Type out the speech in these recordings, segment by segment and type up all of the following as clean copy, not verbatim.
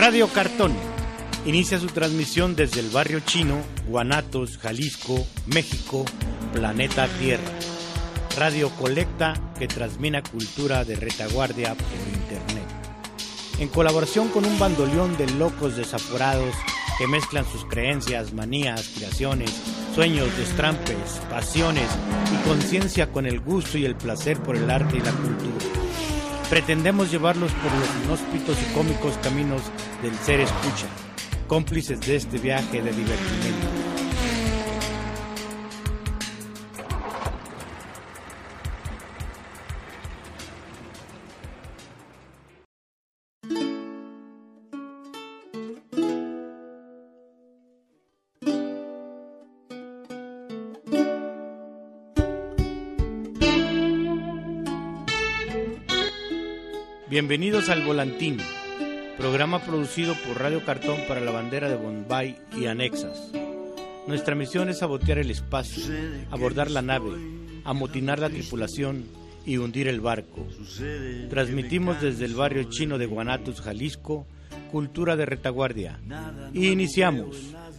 Radio Cartón inicia su transmisión desde el barrio chino, Guanatos, Jalisco, México, planeta Tierra. Radio Colecta que transmite cultura de retaguardia por internet. En colaboración con un bandoleón de locos desaforados que mezclan sus creencias, manías, aspiraciones, sueños, destrampes, pasiones y conciencia con el gusto y el placer por el arte y la cultura. Pretendemos llevarlos por los inhóspitos y cómicos caminos del ser escucha, cómplices de este viaje de divertimento. Bienvenidos al Volantín, programa producido por Radio Cartón para la bandera de Bombay y anexas. Nuestra misión es sabotear el espacio, abordar la nave, amotinar la tripulación y hundir el barco. Transmitimos desde el barrio chino de Guanatos, Jalisco, cultura de retaguardia. Y iniciamos.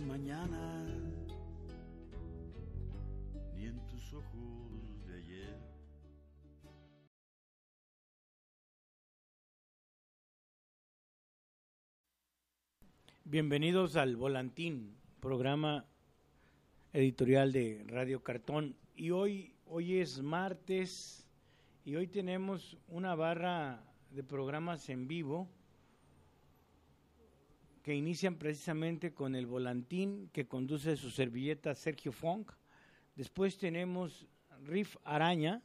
Bienvenidos al Volantín, programa editorial de Radio Cartón. Y hoy es martes y hoy tenemos una barra de programas en vivo que inician precisamente con el Volantín que conduce su servilleta Sergio Funk. Después tenemos Riff Araña,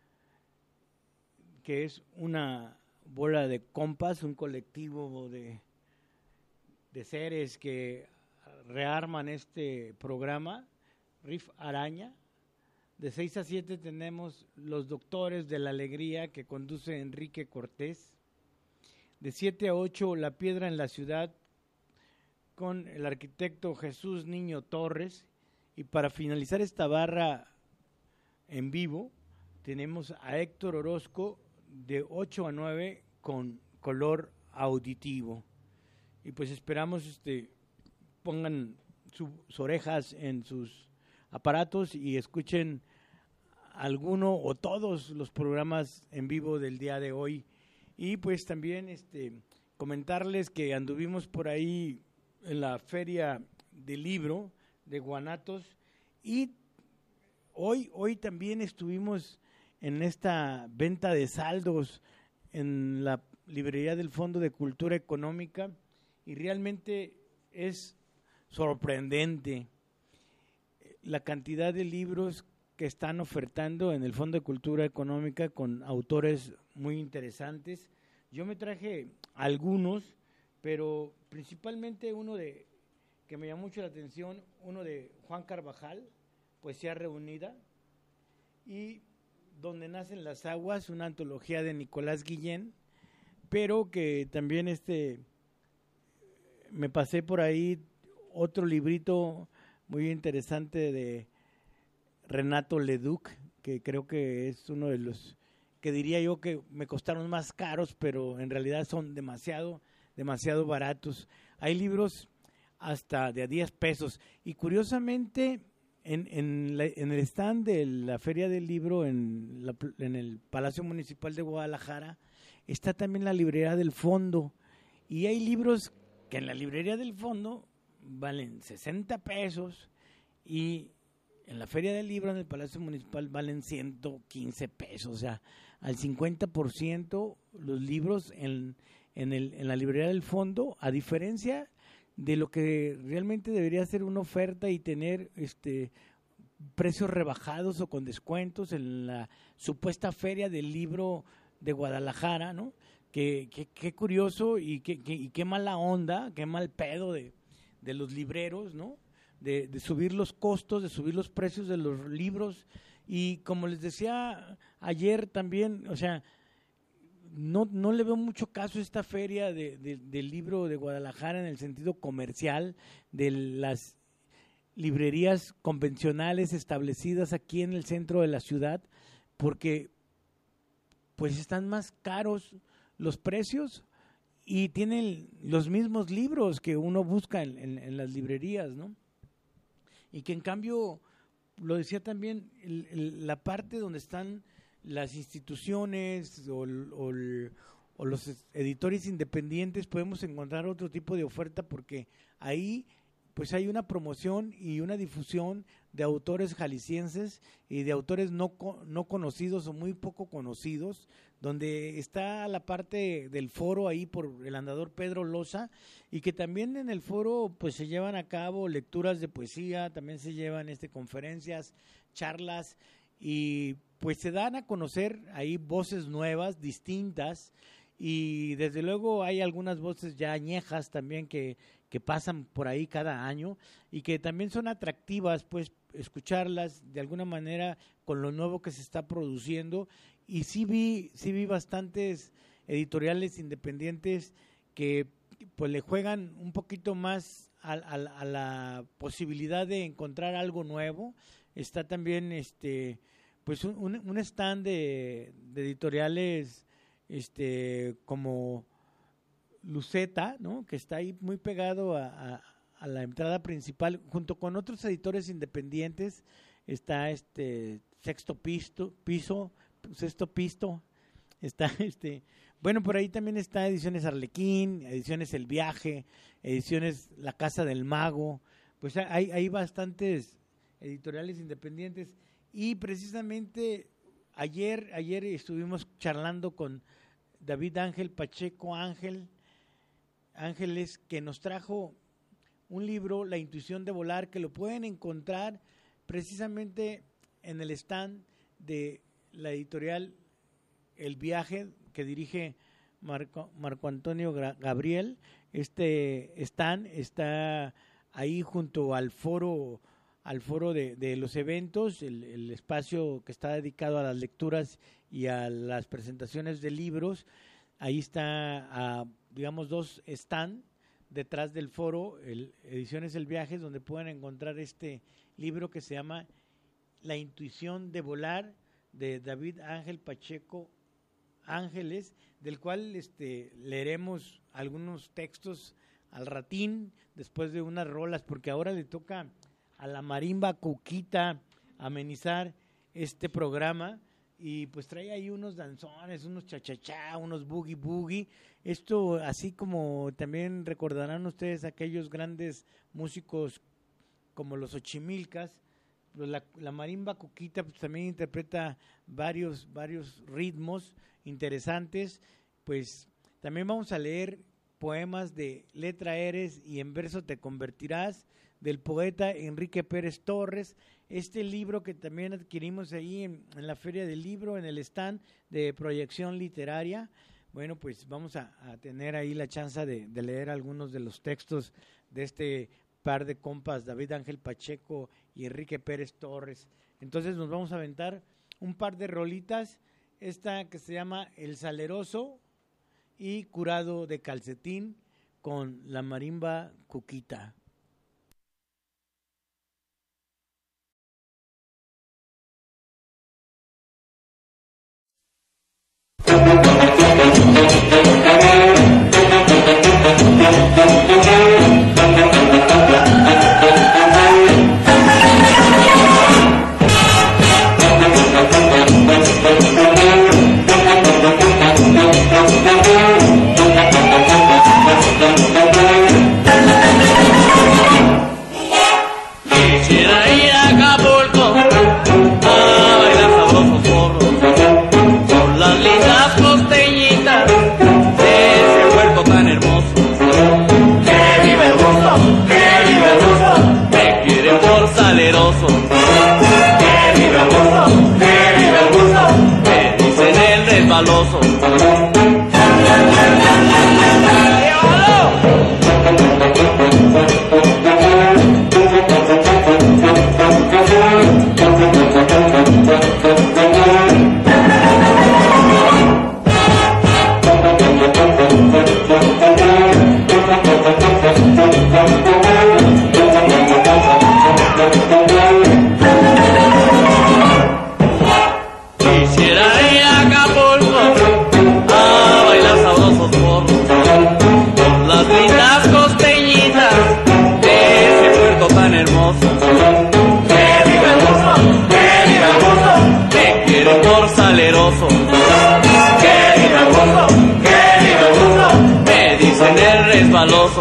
que es una bola de compas, un colectivo de seres que rearman este programa, Riff Araña. De 6 a 7 tenemos Los Doctores de la Alegría, que conduce Enrique Cortés. De 7 a 8, La Piedra en la Ciudad, con el arquitecto Jesús Niño Torres. Y para finalizar esta barra en vivo, tenemos a Héctor Orozco, de 8 a 9, con Color Auditivo. Y pues esperamos pongan sus orejas en sus aparatos y escuchen alguno o todos los programas en vivo del día de hoy. Y pues también comentarles que anduvimos por ahí en la Feria del Libro de Guanatos y hoy también estuvimos en esta venta de saldos en la librería del Fondo de Cultura Económica. Y realmente es sorprendente la cantidad de libros que están ofertando en el Fondo de Cultura Económica con autores muy interesantes. Yo me traje algunos, pero principalmente que me llamó mucho la atención, uno de Juan Carvajal, Poesía Reunida, y Donde nacen las aguas, una antología de Nicolás Guillén, pero que también me pasé por ahí otro librito muy interesante de Renato Leduc, que creo que es uno de los que diría yo que me costaron más caros, pero en realidad son demasiado baratos. Hay libros hasta de a 10 pesos. Y curiosamente, en el stand de la Feria del Libro en el Palacio Municipal de Guadalajara, está también la librería del Fondo. Y hay libros que en la librería del Fondo valen 60 pesos y en la Feria del Libro en el Palacio Municipal valen 115 pesos. O sea, al 50% los libros en la librería del Fondo, a diferencia de lo que realmente debería ser una oferta y tener precios rebajados o con descuentos en la supuesta Feria del Libro de Guadalajara, ¿no? Qué curioso y qué mala onda, qué mal pedo de los libreros, ¿no? De subir los costos, de subir los precios de los libros. Y como les decía ayer también, o sea, no le veo mucho caso a esta feria del libro de Guadalajara en el sentido comercial de las librerías convencionales establecidas aquí en el centro de la ciudad, porque pues están más caros los precios y tienen los mismos libros que uno busca en las librerías, ¿no? Y que en cambio, lo decía también, la parte donde están las instituciones o los editores independientes, podemos encontrar otro tipo de oferta, porque ahí pues hay una promoción y una difusión de autores jaliscienses y de autores no conocidos o muy poco conocidos, donde está la parte del foro ahí por el andador Pedro Loza, y que también en el foro pues se llevan a cabo lecturas de poesía, también se llevan conferencias, charlas, y pues se dan a conocer ahí voces nuevas, distintas, y desde luego hay algunas voces ya añejas también que pasan por ahí cada año y que también son atractivas, pues escucharlas de alguna manera con lo nuevo que se está produciendo. Y sí vi bastantes editoriales independientes que pues le juegan un poquito más a la posibilidad de encontrar algo nuevo. Está también pues un stand de editoriales como Luceta, ¿no?, que está ahí muy pegado a la entrada principal, junto con otros editores independientes. Está Sexto Piso, está bueno, por ahí también está Ediciones Arlequín, Ediciones El Viaje, Ediciones La Casa del Mago. Pues hay bastantes editoriales independientes, y precisamente ayer estuvimos charlando con David Ángel Pacheco Ángeles, que nos trajo un libro, La Intuición de Volar, que lo pueden encontrar precisamente en el stand de la editorial El Viaje, que dirige Marco Antonio Gabriel. Este stand está ahí junto al foro de los eventos, el espacio que está dedicado a las lecturas y a las presentaciones de libros. Ahí está, digamos, dos stand detrás del foro, Ediciones El Viaje, donde pueden encontrar este libro que se llama La Intuición de Volar, de David Ángel Pacheco Ángeles, del cual leeremos algunos textos al ratín, después de unas rolas, porque ahora le toca a la marimba Cuquita amenizar este programa, y pues trae ahí unos danzones, unos cha-cha-cha, unos boogie-boogie. Esto, así como también recordarán ustedes aquellos grandes músicos como los Ochimilcas, pues la marimba Cuquita pues también interpreta varios ritmos interesantes. Pues también vamos a leer poemas de Letra Eres y En Verso Te Convertirás, del poeta Enrique Pérez Torres. Este libro que también adquirimos ahí en la Feria del Libro, en el stand de Proyección Literaria. Bueno, pues vamos a tener ahí la chance de leer algunos de los textos de este par de compas, David Ángel Pacheco y Enrique Pérez Torres. Entonces nos vamos a aventar un par de rolitas, esta que se llama El Saleroso y Curado de Calcetín, con la marimba Cuquita. Quisiera ir a Acapulco a bailar sabrosos porros. por saleroso. Querido Augusto, me dicen el resbaloso.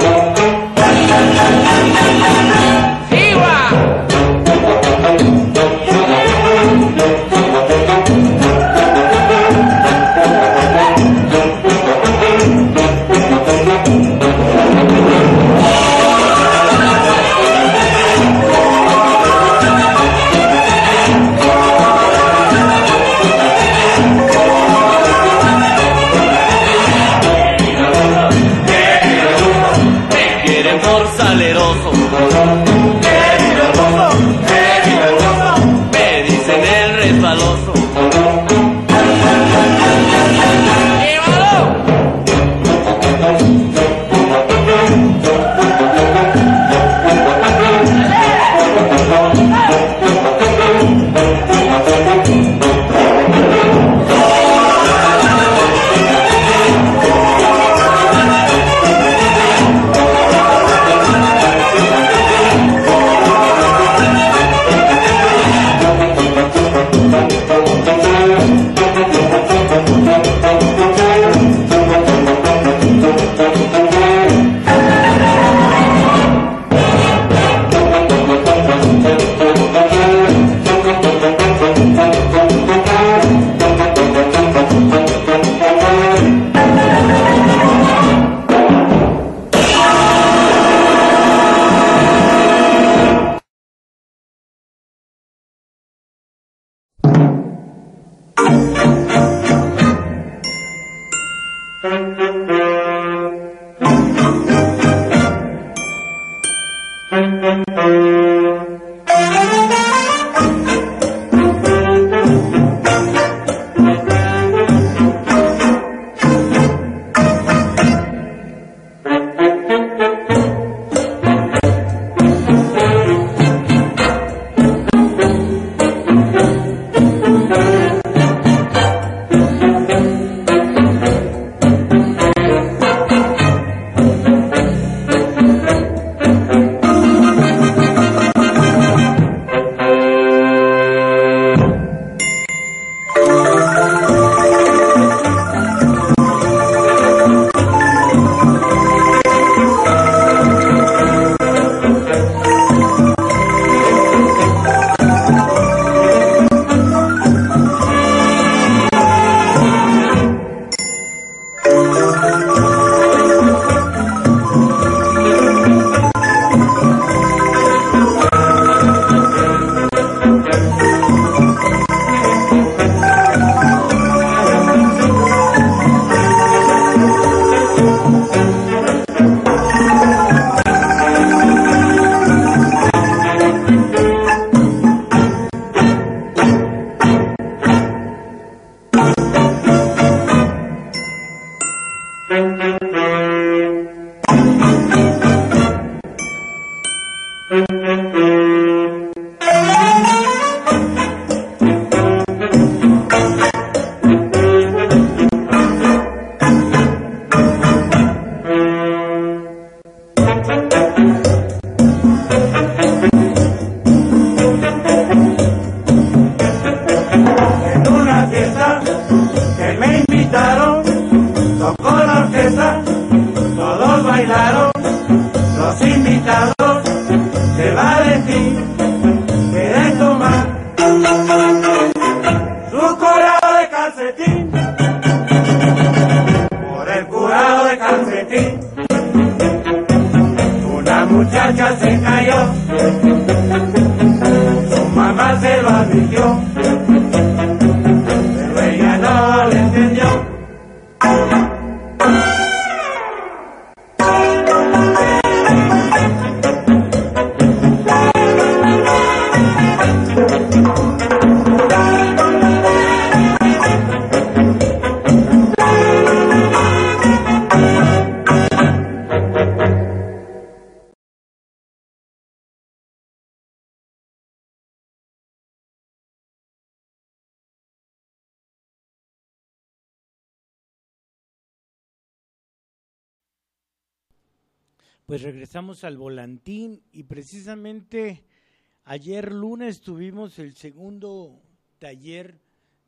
Pues regresamos al volantín y precisamente ayer lunes tuvimos el segundo taller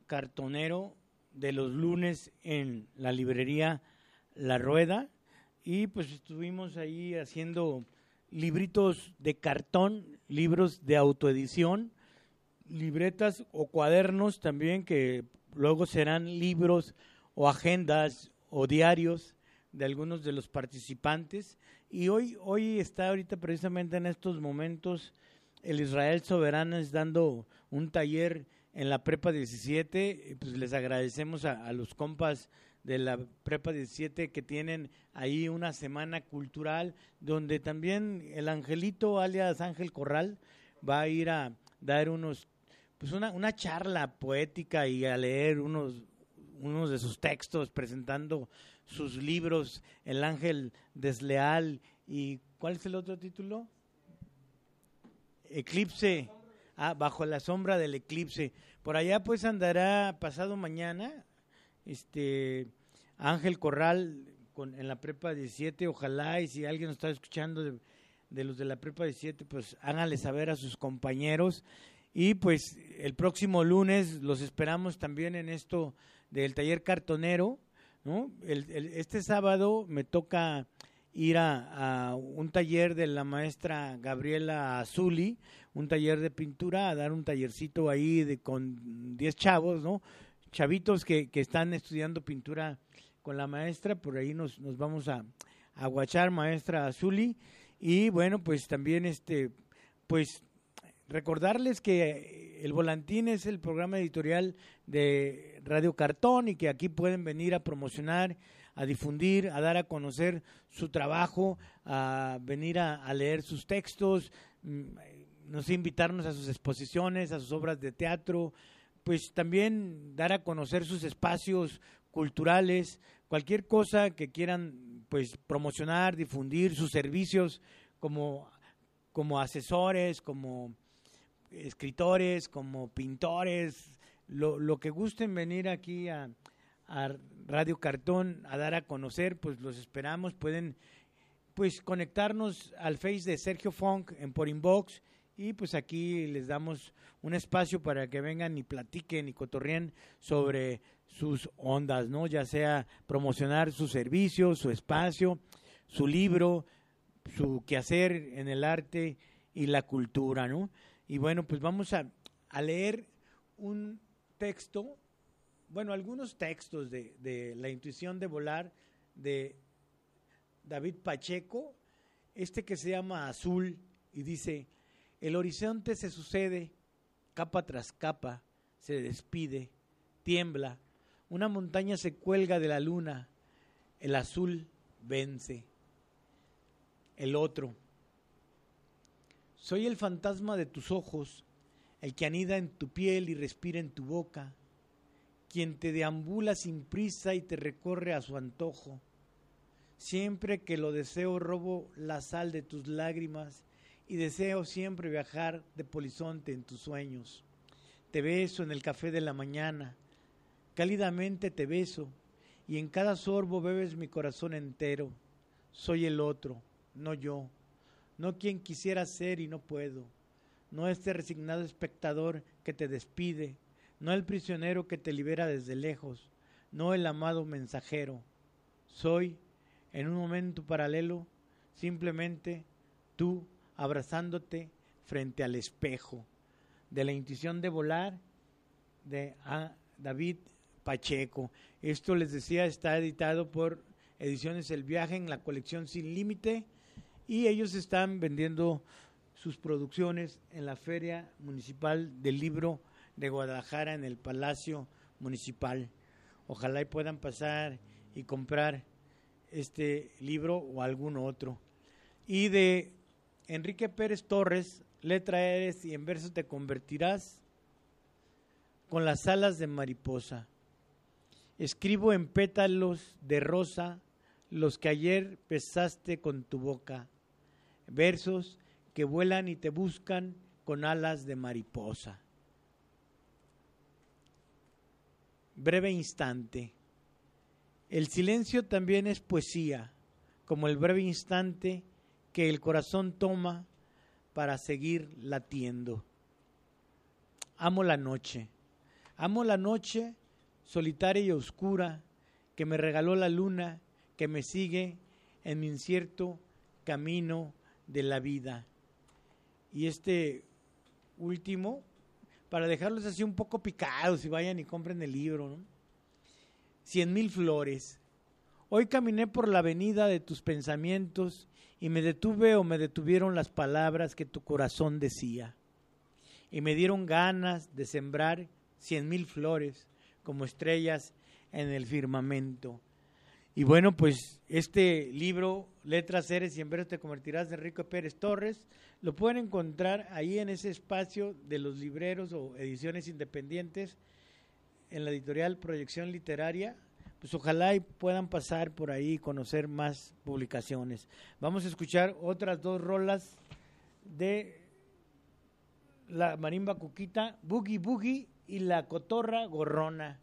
cartonero de los lunes en la librería La Rueda, y pues estuvimos ahí haciendo libritos de cartón, libros de autoedición, libretas o cuadernos también, que luego serán libros o agendas o diarios de algunos de los participantes. Y hoy está ahorita precisamente en estos momentos el Israel Soberanes dando un taller en la Prepa 17, pues les agradecemos a los compas de la Prepa 17 que tienen ahí una semana cultural donde también el Angelito alias Ángel Corral va a ir a dar una charla poética y a leer unos de sus textos, presentando sus libros, El Ángel Desleal y ¿cuál es el otro título? Eclipse, Bajo la sombra del eclipse. Por allá pues andará pasado mañana Ángel Corral en la Prepa 17, ojalá, y si alguien nos está escuchando de los de la Prepa 17, pues háganle saber a sus compañeros. Y pues el próximo lunes los esperamos también en esto del taller cartonero, ¿no? Este sábado me toca ir a un taller de la maestra Gabriela Azuli, un taller de pintura, a dar un tallercito ahí con 10 chavos, ¿no? Chavitos que están estudiando pintura con la maestra. Por ahí nos vamos a guachar, maestra Azuli. Y bueno, pues también pues recordarles que El Volantín es el programa editorial de Radio Cartón y que aquí pueden venir a promocionar, a difundir, a dar a conocer su trabajo, a venir a leer sus textos, no sé, invitarnos a sus exposiciones, a sus obras de teatro, pues también dar a conocer sus espacios culturales, cualquier cosa que quieran pues promocionar, difundir sus servicios como asesores, como escritores, como pintores, lo que gusten venir aquí a Radio Cartón a dar a conocer, pues los esperamos. Pueden pues conectarnos al Face de Sergio Funk por inbox y pues aquí les damos un espacio para que vengan y platiquen y cotorreen sobre sus ondas, ¿no? Ya sea promocionar su servicio, su espacio, su libro, su quehacer en el arte y la cultura, ¿no? Y bueno, pues vamos a leer un texto, bueno, algunos textos de La intuición de volar de David Pacheco, que se llama Azul, y dice: el horizonte se sucede, capa tras capa, se despide, tiembla, una montaña se cuelga de la luna, el azul vence. El otro: soy el fantasma de tus ojos, el que anida en tu piel y respira en tu boca, quien te deambula sin prisa y te recorre a su antojo. Siempre que lo deseo robo la sal de tus lágrimas y deseo siempre viajar de polizonte en tus sueños. Te beso en el café de la mañana, cálidamente te beso, y en cada sorbo bebes mi corazón entero. Soy el otro, no yo, no quien quisiera ser y no puedo, no este resignado espectador que te despide, no el prisionero que te libera desde lejos, no el amado mensajero. Soy, en un momento paralelo, simplemente tú abrazándote frente al espejo. De La intuición de volar de David Pacheco. Esto, les decía, está editado por Ediciones El Viaje en la colección Sin Límite, y ellos están vendiendo sus producciones en la Feria Municipal del Libro de Guadalajara, en el Palacio Municipal. Ojalá y puedan pasar y comprar este libro o algún otro. Y de Enrique Pérez Torres, letra eres y en verso te convertirás, con las alas de mariposa. Escribo en pétalos de rosa los que ayer besaste con tu boca, versos que vuelan y te buscan con alas de mariposa. Breve instante. El silencio también es poesía, como el breve instante que el corazón toma para seguir latiendo. Amo la noche, Amo la noche solitaria y oscura que me regaló la luna, que me sigue en mi incierto camino de la vida. Y este último, para dejarlos así un poco picados y vayan y compren el libro, ¿no? 100,000 flores. Hoy caminé por la avenida de tus pensamientos y me detuve o me detuvieron las palabras que tu corazón decía. Y me dieron ganas de sembrar 100,000 flores como estrellas en el firmamento. Y bueno, pues este libro, Letras eres y en veros te convertirás, de Enrique Pérez Torres, lo pueden encontrar ahí en ese espacio de los libreros o ediciones independientes en la editorial Proyección Literaria. Pues ojalá y puedan pasar por ahí y conocer más publicaciones. Vamos a escuchar otras 2 rolas de la Marimba Cuquita, Boogie Boogie y la Cotorra Gorrona.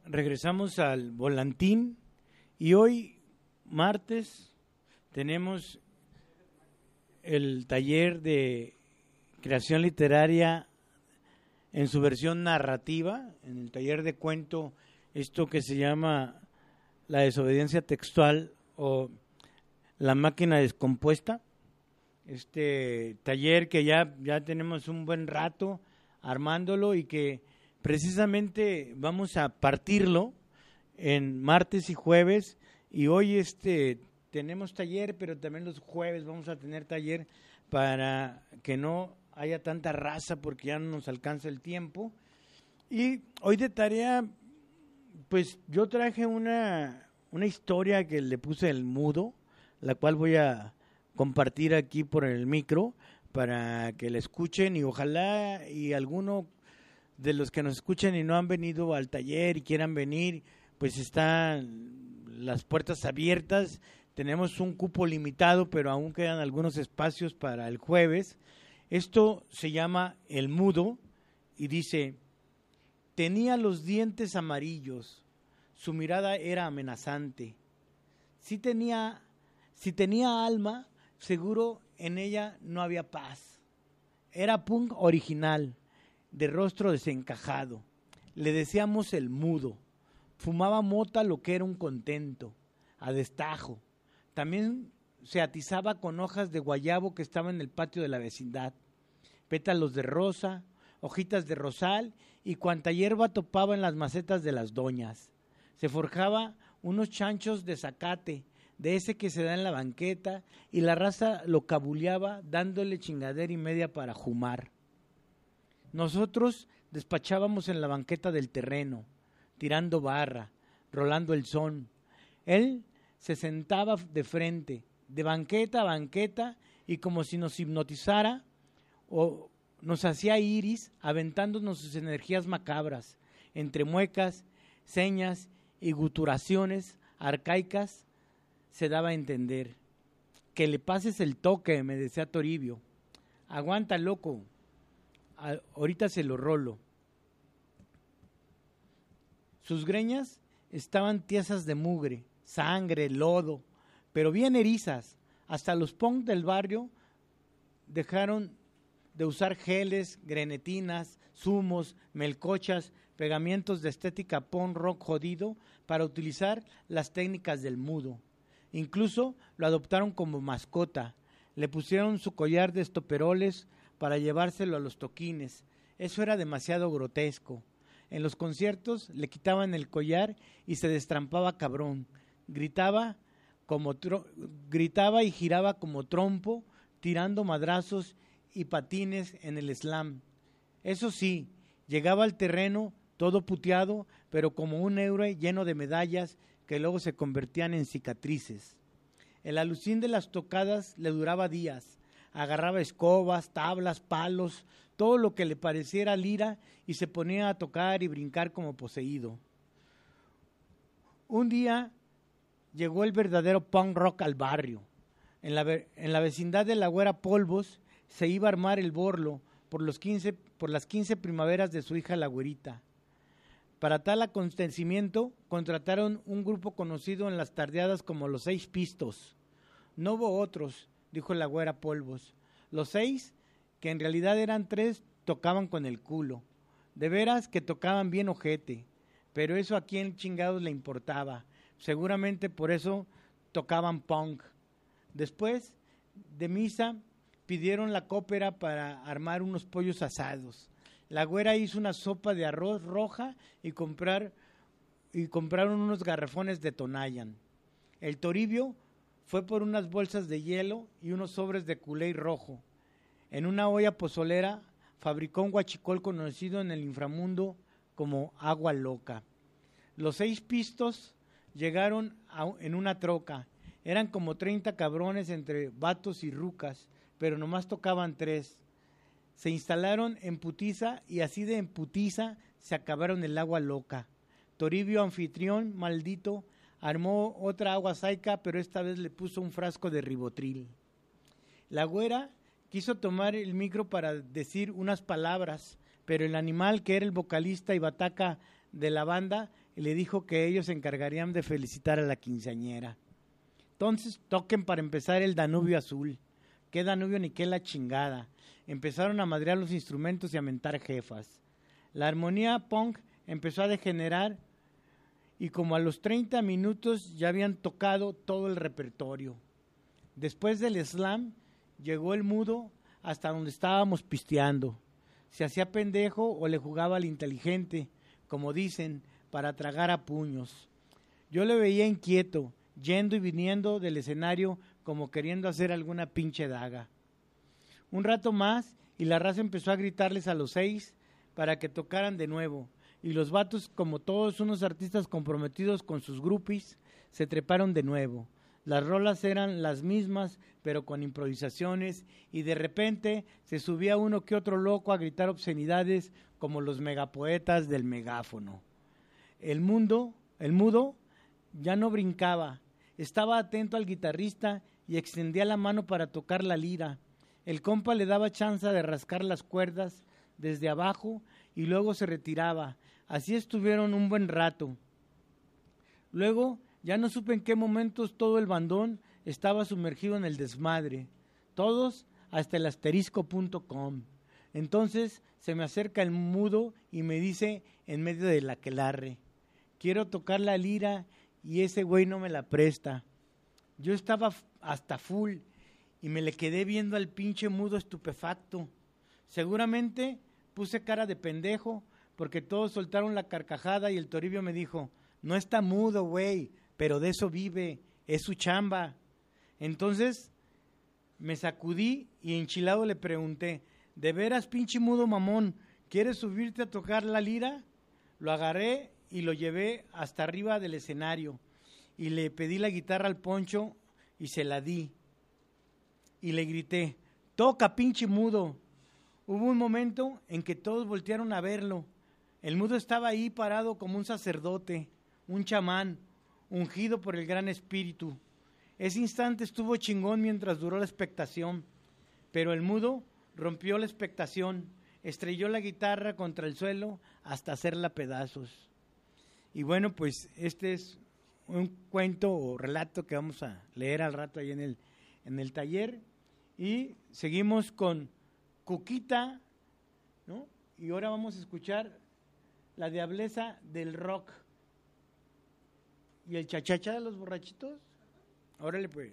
regresamos al volantín y hoy, martes, tenemos el taller de creación literaria en su versión narrativa, en el taller de cuento, esto que se llama la desobediencia textual o la máquina descompuesta. Este taller que ya tenemos un buen rato armándolo y que precisamente vamos a partirlo en martes y jueves, y hoy tenemos taller, pero también los jueves vamos a tener taller para que no haya tanta raza porque ya no nos alcanza el tiempo. Y hoy de tarea, pues yo traje una historia que le puse el mudo, la cual voy a compartir aquí por el micro para que la escuchen, y ojalá y alguno de los que nos escuchen y no han venido al taller y quieran venir, pues están las puertas abiertas. Tenemos un cupo limitado, pero aún quedan algunos espacios para el jueves. Esto se llama El Mudo y dice: tenía los dientes amarillos, su mirada era amenazante. Si tenía alma, seguro en ella no había paz. Era punk original, de rostro desencajado. Le decíamos el mudo. Fumaba mota, lo que era un contento, a destajo. También se atizaba con hojas de guayabo que estaba en el patio de la vecindad, pétalos de rosa, hojitas de rosal y cuanta hierba topaba en las macetas de las doñas. Se forjaba unos chanchos de zacate, de ese que se da en la banqueta, y la raza lo cabuleaba dándole chingadera y media para jumar. Nosotros despachábamos en la banqueta del terreno, tirando barra, rolando el son. Él se sentaba de frente, de banqueta a banqueta, y como si nos hipnotizara o nos hacía iris, aventándonos sus energías macabras, entre muecas, señas y guturaciones arcaicas, se daba a entender. Que le pases el toque, me decía Toribio. Aguanta, loco. Ahorita se lo rolo. Sus greñas estaban tiesas de mugre, sangre, lodo, pero bien erizas. Hasta los punk del barrio dejaron de usar geles, grenetinas, zumos, melcochas, pegamientos de estética punk rock jodido para utilizar las técnicas del mudo. Incluso lo adoptaron como mascota. Le pusieron su collar de estoperoles para llevárselo a los toquines. Eso era demasiado grotesco. En los conciertos le quitaban el collar y se destrampaba cabrón. Gritaba y giraba como trompo, tirando madrazos y patines en el slam. Eso sí, llegaba al terreno todo puteado, pero como un héroe lleno de medallas que luego se convertían en cicatrices. El alucín de las tocadas le duraba días. Agarraba escobas, tablas, palos, todo lo que le pareciera lira, y se ponía a tocar y brincar como poseído. Un día llegó el verdadero punk rock al barrio. En la vecindad de la Güera Polvos se iba a armar el borlo por las 15 primaveras de su hija la Güerita. Para tal acontecimiento contrataron un grupo conocido en las tardeadas como los 6 Pistos. No hubo otros, dijo la Güera Polvos. Los 6, que en realidad eran 3, tocaban con el culo. De veras que tocaban bien ojete, pero eso a quién chingados le importaba. Seguramente por eso tocaban punk. Después de misa pidieron la cópera para armar unos pollos asados. La Güera hizo una sopa de arroz roja y compraron unos garrafones de Tonayan. El Toribio fue por unas bolsas de hielo y unos sobres de culé rojo. En una olla pozolera fabricó un huachicol conocido en el inframundo como agua loca. Los 6 Pistos llegaron en una troca. Eran como 30 cabrones entre vatos y rucas, pero nomás tocaban 3. Se instalaron en putiza y así de en putiza se acabaron el agua loca. Toribio, anfitrión maldito, armó otra agua saica, pero esta vez le puso un frasco de ribotril. La Güera quiso tomar el micro para decir unas palabras, pero el animal, que era el vocalista y bataca de la banda, y le dijo que ellos se encargarían de felicitar a la quinceañera. Entonces toquen para empezar el Danubio Azul. ¿Qué Danubio ni qué la chingada? Empezaron a madrear los instrumentos y a mentar jefas. La armonía punk empezó a degenerar y como a los 30 minutos ya habían tocado todo el repertorio. Después del slam llegó el mudo hasta donde estábamos pisteando. Se hacía pendejo o le jugaba al inteligente, como dicen, para tragar a puños. Yo le veía inquieto, yendo y viniendo del escenario como queriendo hacer alguna pinche daga. Un rato más y la raza empezó a gritarles a los 6 para que tocaran de nuevo. Y los vatos, como todos unos artistas comprometidos con sus groupies, se treparon de nuevo. Las rolas eran las mismas, pero con improvisaciones, y de repente se subía uno que otro loco a gritar obscenidades como los megapoetas del megáfono. El mudo ya no brincaba, estaba atento al guitarrista y extendía la mano para tocar la lira. El compa le daba chance de rascar las cuerdas desde abajo y luego se retiraba. Así estuvieron un buen rato. Luego ya no supe en qué momentos todo el bandón estaba sumergido en el desmadre. Todos hasta el asterisco.com. Entonces se me acerca el mudo y me dice en medio del aquelarre: quiero tocar la lira y ese güey no me la presta. Yo estaba hasta full y me le quedé viendo al pinche mudo estupefacto. Seguramente puse cara de pendejo porque todos soltaron la carcajada y el Toribio me dijo: no está mudo, güey, pero de eso vive, es su chamba. Entonces me sacudí y enchilado le pregunté: ¿de veras, pinche mudo mamón, quieres subirte a tocar la lira? Lo agarré y lo llevé hasta arriba del escenario y le pedí la guitarra al Poncho y se la di. Y le grité: toca, pinche mudo. Hubo un momento en que todos voltearon a verlo. El mudo estaba ahí parado como un sacerdote, un chamán, ungido por el gran espíritu. Ese instante estuvo chingón mientras duró la expectación, pero el mudo rompió la expectación, estrelló la guitarra contra el suelo hasta hacerla pedazos. Y bueno, pues este es un cuento o relato que vamos a leer al rato ahí en el taller. Y seguimos con Cuquita, ¿no? Y ahora vamos a escuchar la diableza del rock. ¿Y el chachacha de los borrachitos? Órale pues.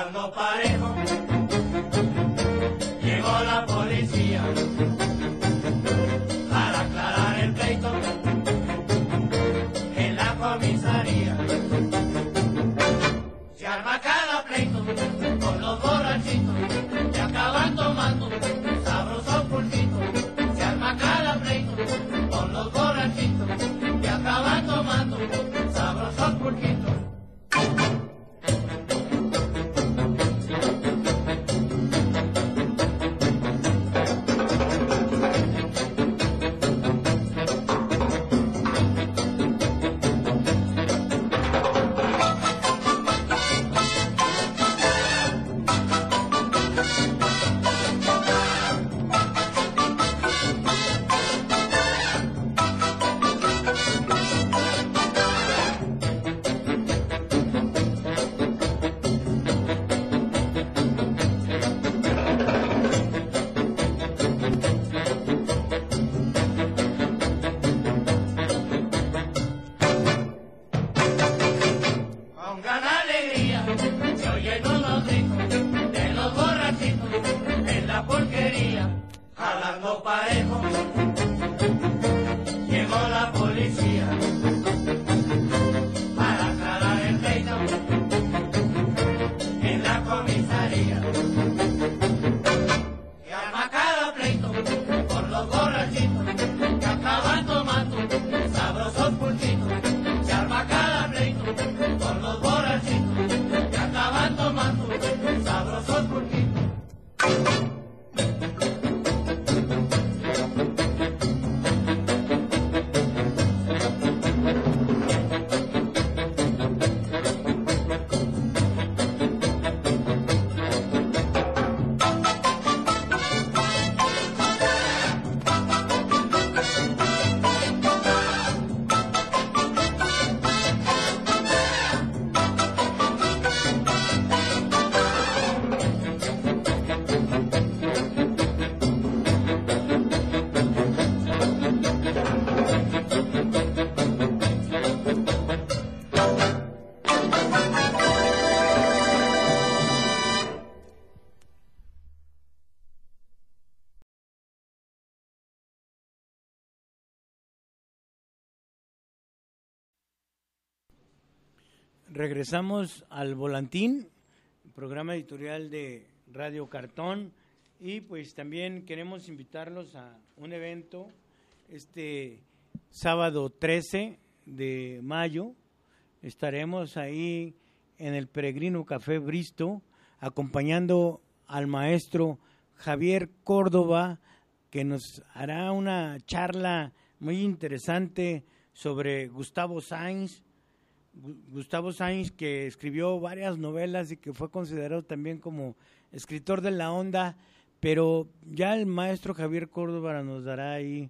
jalando parejo, llegó la policía para aclarar el pleito en la comisaría. Se arma cada pleito con los borrachitos que acaban tomando sabroso pulquito. Se arma cada pleito con los borrachitos que acaban tomando sabroso pulquito. Regresamos al Volantín, programa editorial de Radio Cartón, y pues también queremos invitarlos a un evento este sábado 13 de mayo. Estaremos ahí en el Peregrino Café Bristo acompañando al maestro Javier Córdoba, que nos hará una charla muy interesante sobre Gustavo Sáenz. Gustavo Sáenz, que escribió varias novelas y que fue considerado también como escritor de la onda, pero ya el maestro Javier Córdoba nos dará ahí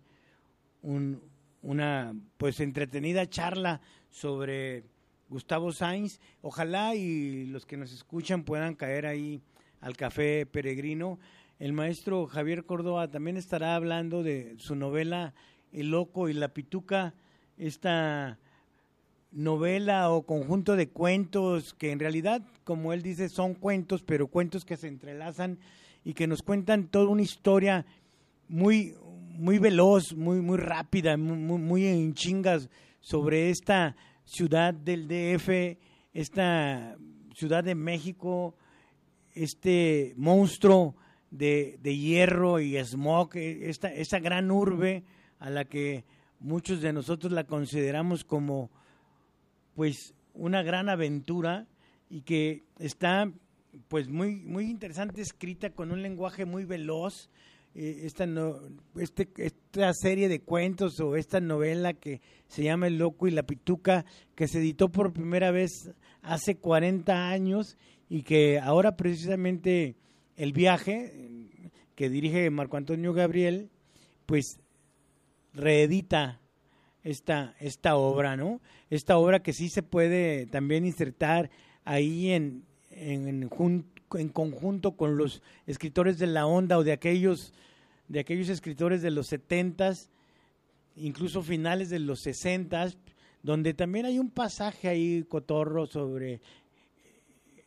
una pues entretenida charla sobre Gustavo Sáenz. Ojalá y los que nos escuchan puedan caer ahí al Café Peregrino. El maestro Javier Córdoba también estará hablando de su novela El Loco y la Pituca, esta novela o conjunto de cuentos que en realidad, como él dice, son cuentos, pero cuentos que se entrelazan y que nos cuentan toda una historia muy veloz, muy rápida, muy en chingas sobre esta ciudad del DF, esta Ciudad de México, este monstruo de hierro y smog, esta gran urbe a la que muchos de nosotros la consideramos como pues una gran aventura, y que está pues muy interesante, escrita con un lenguaje muy veloz. Esta serie de cuentos o esta novela que se llama El Loco y la Pituca, que se editó por primera vez hace 40 años y que ahora precisamente El Viaje, que dirige Marco Antonio Gabriel, pues reedita esta obra, ¿no? Esta obra que sí se puede también insertar ahí en conjunto con los escritores de la onda o de aquellos escritores de los 70s, incluso finales de los 60s, donde también hay un pasaje ahí cotorro sobre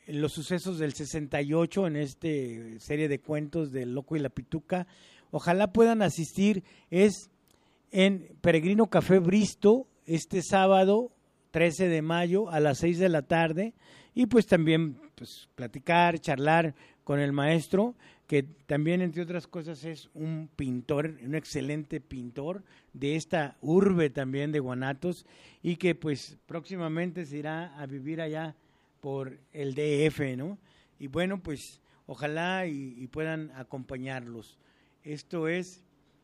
los sucesos del 68 en esta serie de cuentos del Loco y la Pituca. Ojalá puedan asistir, es en Peregrino Café Bristo, este sábado 13 de mayo a las 6 de la tarde, y pues también pues, platicar, charlar con el maestro, que también entre otras cosas es un pintor, un excelente pintor de esta urbe también de Guanatos, y que pues próximamente se irá a vivir allá por el DF, ¿no? Y bueno, pues ojalá y puedan acompañarlos. Esto es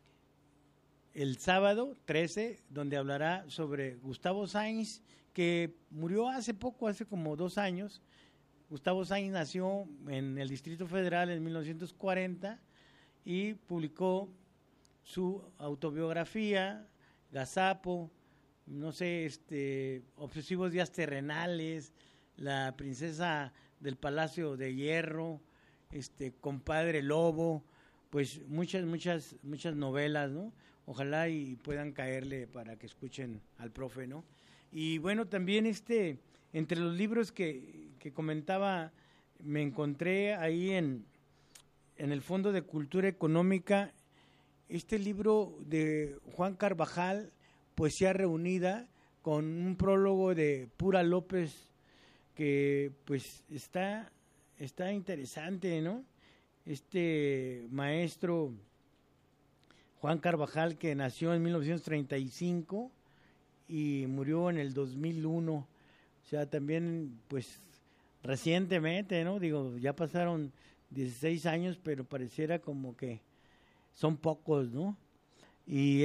el sábado 13, donde hablará sobre Gustavo Sáenz, que murió hace poco, hace como 2 años. Gustavo Sáenz nació en el Distrito Federal en 1940 y publicó su autobiografía, Gazapo, no sé, Obsesivos días terrenales, La princesa del Palacio de Hierro, Compadre Lobo, pues muchas novelas, ¿no? Ojalá y puedan caerle para que escuchen al profe, ¿no? Y bueno, también entre los libros que comentaba, me encontré ahí en el Fondo de Cultura Económica, este libro de Juan Carvajal, Poesía Reunida, con un prólogo de Pura López, que pues está interesante, ¿no? Este maestro Juan Carvajal, que nació en 1935 y murió en el 2001, o sea, también pues recientemente, ¿no? Digo, ya pasaron 16 años, pero pareciera como que son pocos, ¿no? Y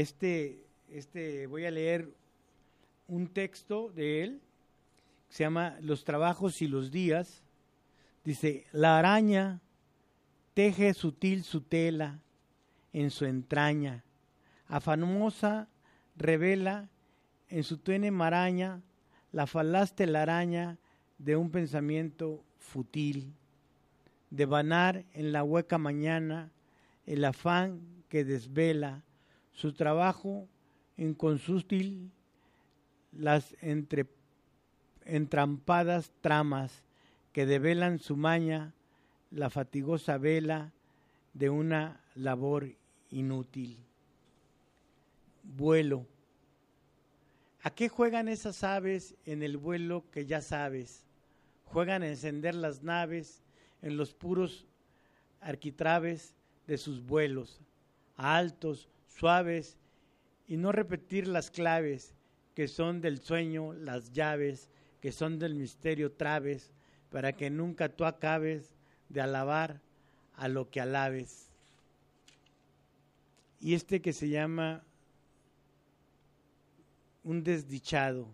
voy a leer un texto de él, se llama Los trabajos y los días. Dice: la araña teje sutil su tela en su entraña, afanosa revela en su tuene maraña la falaz telaraña de un pensamiento futil, devanar en la hueca mañana el afán que desvela su trabajo inconsútil, las entrampadas tramas que develan su maña, la fatigosa vela de una labor inútil. Vuelo. ¿A qué juegan esas aves en el vuelo que ya sabes? Juegan a encender las naves en los puros arquitraves de sus vuelos, altos, suaves, y no repetir las claves que son del sueño, las llaves que son del misterio traves, para que nunca tú acabes de alabar a lo que alabes. Y que se llama Un desdichado,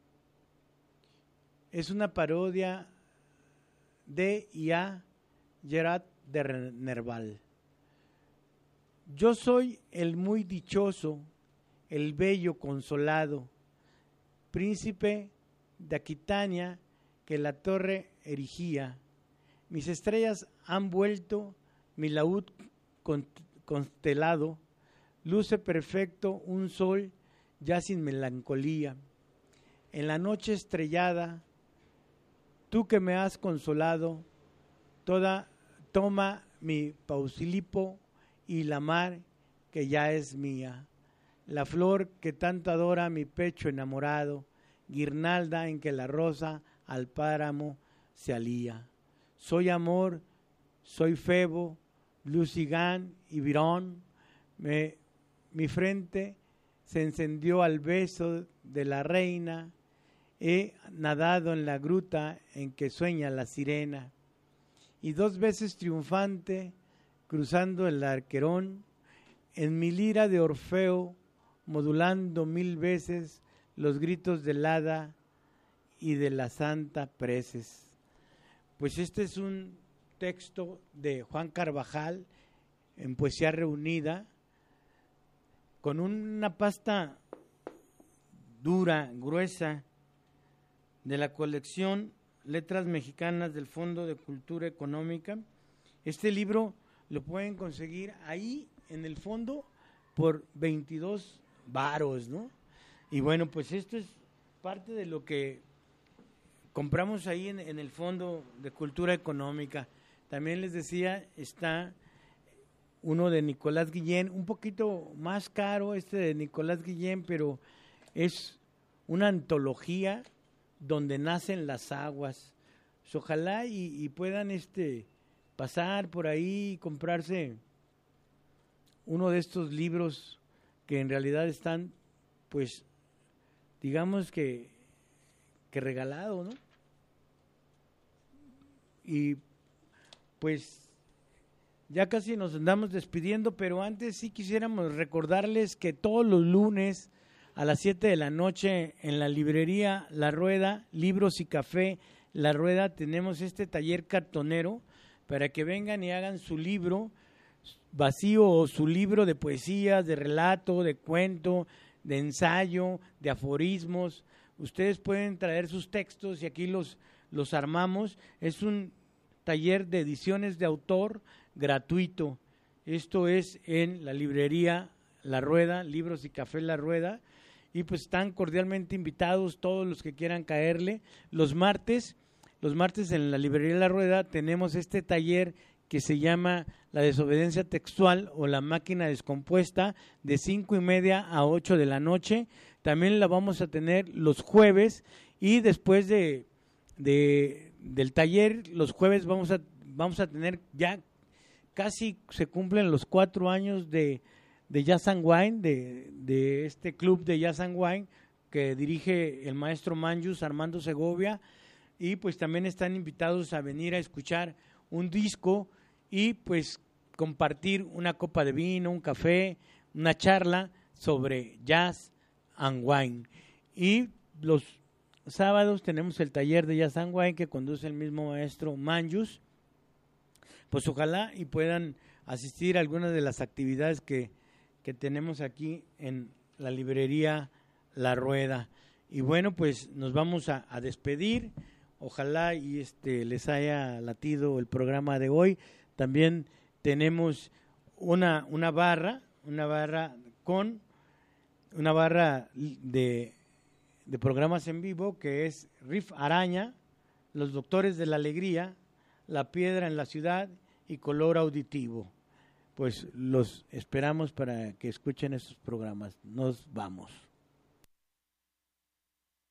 es una parodia de y a Gerard de Nerval. Yo soy el muy dichoso, el bello consolado, príncipe de Aquitania que la torre erigía. Mis estrellas han vuelto mi laúd constelado, luce perfecto un sol ya sin melancolía. En la noche estrellada, tú que me has consolado, toma mi pausilipo y la mar que ya es mía, la flor que tanto adora mi pecho enamorado, guirnalda en que la rosa al páramo se alía. Soy amor, soy Febo, Lucigán y Virón, mi frente se encendió al beso de la reina, he nadado en la gruta en que sueña la sirena, y 2 veces triunfante, cruzando el arquerón, en mi lira de Orfeo, modulando 1000 veces los gritos del hada y de la santa preces. Pues este es un texto de Juan Carvajal en Poesía Reunida, con una pasta dura, gruesa, de la colección Letras Mexicanas del Fondo de Cultura Económica. Este libro lo pueden conseguir ahí en el fondo por 22 varos, ¿no? Y bueno, pues esto es parte de lo que compramos ahí en el Fondo de Cultura Económica. También les decía, está uno de Nicolás Guillén, un poquito más caro de Nicolás Guillén, pero es una antología donde nacen las aguas. Pues ojalá y puedan pasar por ahí y comprarse uno de estos libros que en realidad están, pues, digamos que regalado, ¿no? Y pues ya casi nos andamos despidiendo, pero antes sí quisiéramos recordarles que todos los lunes a las 7 de la noche en la librería La Rueda, Libros y Café La Rueda, tenemos este taller cartonero para que vengan y hagan su libro vacío o su libro de poesías, de relato, de cuento, de ensayo, de aforismos. Ustedes pueden traer sus textos y aquí los armamos. Es un taller de ediciones de autor gratuito. Esto es en la librería La Rueda, Libros y Café La Rueda. Y pues están cordialmente invitados todos los que quieran caerle. Los martes en la librería La Rueda tenemos este taller que se llama La desobediencia textual o la máquina descompuesta, de 5:30 a 8 de la noche. También la vamos a tener los jueves, y después del taller, los jueves vamos a tener, ya casi se cumplen los 4 años de Jazz and Wine, de este club de Jazz and Wine que dirige el maestro Manjus Armando Segovia, y pues también están invitados a venir a escuchar un disco y pues compartir una copa de vino, un café, una charla sobre jazz and wine. Y los sábados tenemos el taller de Jazz and Wine que conduce el mismo maestro Manjus. Pues ojalá y puedan asistir a algunas de las actividades que tenemos aquí en la librería La Rueda. Y bueno, pues nos vamos a despedir. Ojalá y les haya latido el programa de hoy. También tenemos una barra de programas en vivo, que es Riff Araña, Los Doctores de la Alegría, La Piedra en la Ciudad y Color Auditivo. Pues los esperamos para que escuchen estos programas. Nos vamos.